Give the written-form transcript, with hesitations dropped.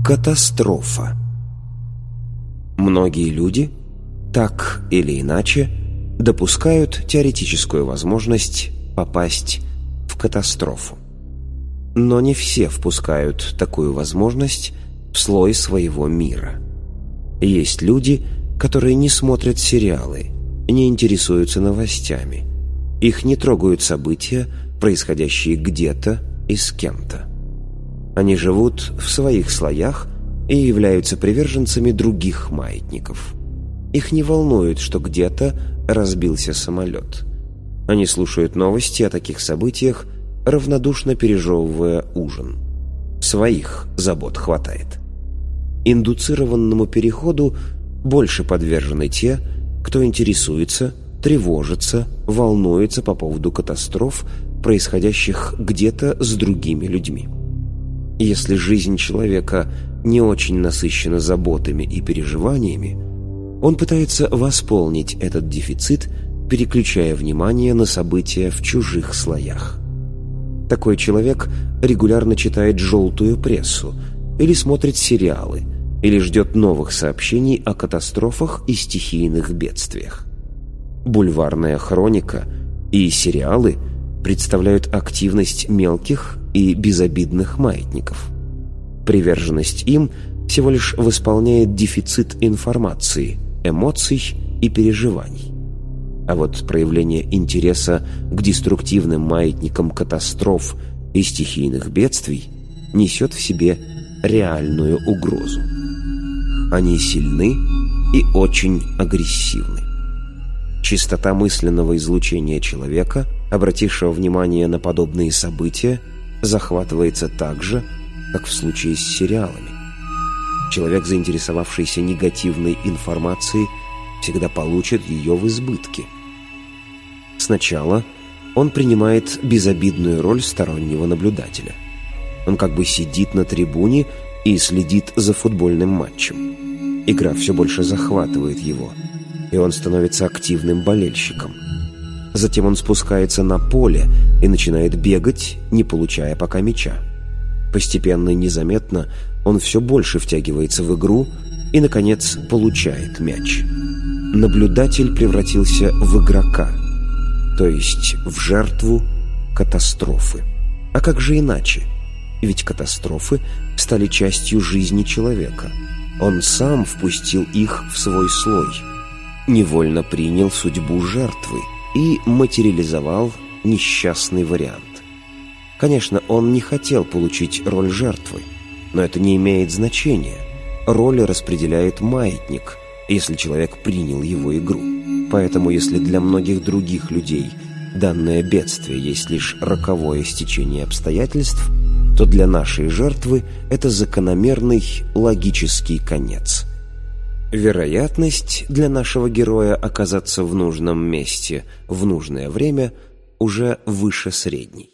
Катастрофа. Многие люди, так или иначе, допускают теоретическую возможность попасть в катастрофу. Но не все впускают такую возможность в слой своего мира. Есть люди, которые не смотрят сериалы, не интересуются новостями. Их не трогают события, происходящие где-то и с кем-то. Они живут в своих слоях и являются приверженцами других маятников. Их не волнует, что где-то разбился самолет. Они слушают новости о таких событиях, равнодушно пережевывая ужин. Своих забот хватает. Индуцированному переходу больше подвержены те, кто интересуется, тревожится, волнуется по поводу катастроф, происходящих где-то с другими людьми. Если жизнь человека не очень насыщена заботами и переживаниями, он пытается восполнить этот дефицит, переключая внимание на события в чужих слоях. Такой человек регулярно читает желтую прессу, или смотрит сериалы, или ждет новых сообщений о катастрофах и стихийных бедствиях. Бульварная хроника и сериалы представляют активность мелких и безобидных маятников. Приверженность им всего лишь восполняет дефицит информации, эмоций и переживаний. А вот проявление интереса к деструктивным маятникам катастроф и стихийных бедствий несет в себе реальную угрозу. Они сильны и очень агрессивны. Частота мысленного излучения человека, обратившего внимание на подобные события, захватывается так же, как в случае с сериалами. Человек, заинтересовавшийся негативной информацией, всегда получит ее в избытке. Сначала он принимает безобидную роль стороннего наблюдателя. Он как бы сидит на трибуне и следит за футбольным матчем. Игра все больше захватывает его, и он становится активным болельщиком. Затем он спускается на поле и начинает бегать, не получая пока мяча. Постепенно и незаметно он все больше втягивается в игру и, наконец, получает мяч. Наблюдатель превратился в игрока, то есть в жертву катастрофы. А как же иначе? Ведь катастрофы стали частью жизни человека. Он сам впустил их в свой слой, невольно принял судьбу жертвы и материализовал несчастный вариант. Конечно, он не хотел получить роль жертвы, но это не имеет значения. Роли распределяет маятник, если человек принял его игру. Поэтому, если для многих других людей данное бедствие есть лишь роковое стечение обстоятельств, то для нашей жертвы это закономерный логический конец. Вероятность для нашего героя оказаться в нужном месте в нужное время уже выше средней.